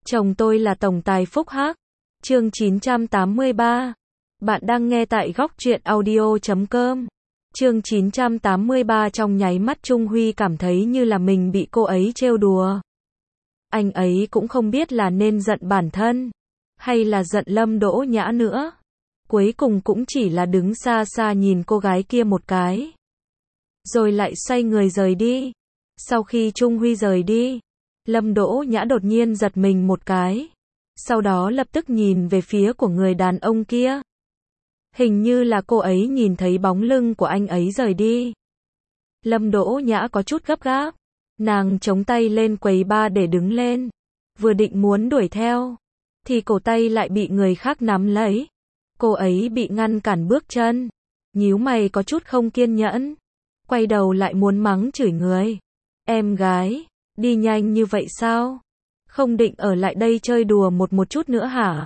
Chồng tôi là tổng tài phúc hắc. Chương 983. Bạn đang nghe tại góc truyện audio.com. Chương 983. Trong nháy mắt Trung Huy cảm thấy như là mình bị cô ấy trêu đùa. Anh ấy cũng không biết là nên giận bản thân, hay là giận Lâm Đỗ Nhã nữa. Cuối cùng cũng chỉ là đứng xa xa nhìn cô gái kia một cái, rồi lại xoay người rời đi. Sau khi Trung Huy rời đi, Lâm Đỗ Nhã đột nhiên giật mình một cái, sau đó lập tức nhìn về phía của người đàn ông kia. Hình như là cô ấy nhìn thấy bóng lưng của anh ấy rời đi. Lâm Đỗ Nhã có chút gấp gáp, nàng chống tay lên quầy bar để đứng lên, vừa định muốn đuổi theo, thì cổ tay lại bị người khác nắm lấy. Cô ấy bị ngăn cản bước chân, nhíu mày có chút không kiên nhẫn, quay đầu lại muốn mắng chửi người. Em gái, đi nhanh như vậy sao? Không định ở lại đây chơi đùa một chút nữa hả?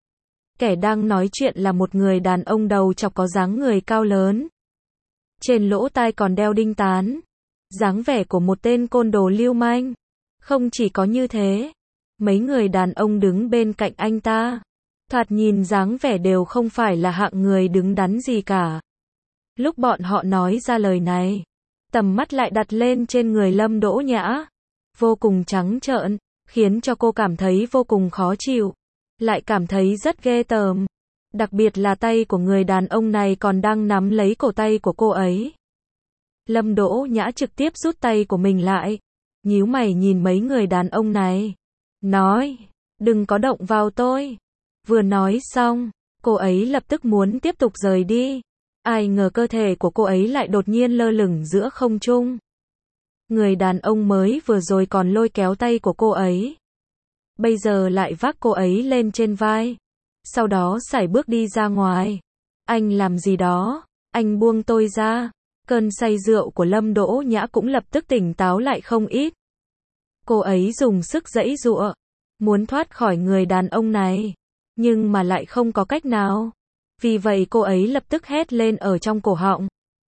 Kẻ đang nói chuyện là một người đàn ông đầu chọc có dáng người cao lớn. Trên lỗ tai còn đeo đinh tán. Dáng vẻ của một tên côn đồ lưu manh. Không chỉ có như thế, mấy người đàn ông đứng bên cạnh anh ta, thoạt nhìn dáng vẻ đều không phải là hạng người đứng đắn gì cả. Lúc bọn họ nói ra lời này, tầm mắt lại đặt lên trên người Lâm Đỗ Nhã, vô cùng trắng trợn, khiến cho cô cảm thấy vô cùng khó chịu, lại cảm thấy rất ghê tởm. Đặc biệt là tay của người đàn ông này còn đang nắm lấy cổ tay của cô ấy. Lâm Đỗ Nhã trực tiếp rút tay của mình lại, nhíu mày nhìn mấy người đàn ông này, nói, đừng có động vào tôi. Vừa nói xong, cô ấy lập tức muốn tiếp tục rời đi. Ai ngờ cơ thể của cô ấy lại đột nhiên lơ lửng giữa không trung. Người đàn ông mới vừa rồi còn lôi kéo tay của cô ấy, bây giờ lại vác cô ấy lên trên vai, sau đó sải bước đi ra ngoài. Anh làm gì đó? Anh buông tôi ra. Cơn say rượu của Lâm Đỗ Nhã cũng lập tức tỉnh táo lại không ít. Cô ấy dùng sức giãy giụa, muốn thoát khỏi người đàn ông này, nhưng mà lại không có cách nào. Vì vậy cô ấy lập tức hét lên ở trong cổ họng,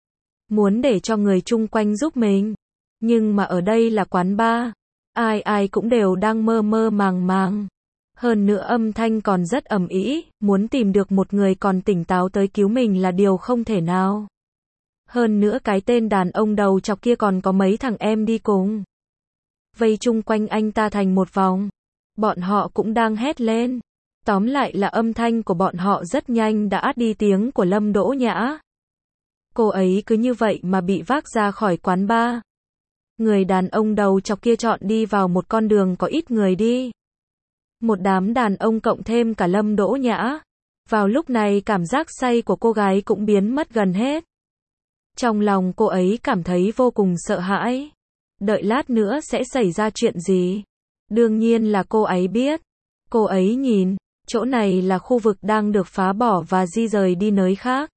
muốn để cho người chung quanh giúp mình. Nhưng mà ở đây là quán bar, ai cũng đều đang mơ mơ màng màng. Hơn nữa âm thanh còn rất ầm ĩ, muốn tìm được một người còn tỉnh táo tới cứu mình là điều không thể nào. Hơn nữa cái tên đàn ông đầu chọc kia còn có mấy thằng em đi cùng, vây chung quanh anh ta thành một vòng. Bọn họ cũng đang hét lên. Tóm lại là âm thanh của bọn họ rất nhanh đã át đi tiếng của Lâm Đỗ Nhã. Cô ấy cứ như vậy mà bị vác ra khỏi quán bar. Người đàn ông đầu chọc kia chọn đi vào một con đường có ít người đi. Một đám đàn ông cộng thêm cả Lâm Đỗ Nhã. Vào lúc này cảm giác say của cô gái cũng biến mất gần hết. Trong lòng cô ấy cảm thấy vô cùng sợ hãi. Đợi lát nữa sẽ xảy ra chuyện gì? Đương nhiên là cô ấy biết. Cô ấy nhìn, chỗ này là khu vực đang được phá bỏ và di rời đi nơi khác.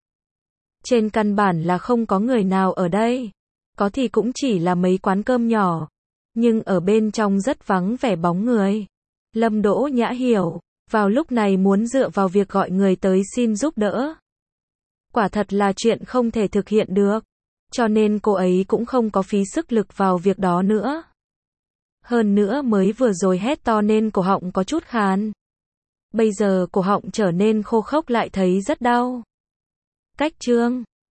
Trên căn bản là không có người nào ở đây. Có thì cũng chỉ là mấy quán cơm nhỏ. Nhưng ở bên trong rất vắng vẻ bóng người. Lâm Đỗ Nhã hiểu, vào lúc này muốn dựa vào việc gọi người tới xin giúp đỡ, quả thật là chuyện không thể thực hiện được. Cho nên cô ấy cũng không có phí sức lực vào việc đó nữa. Hơn nữa mới vừa rồi hét to nên cổ họng có chút khàn. Bây giờ cổ họng trở nên khô khốc lại thấy rất đau. Cách chương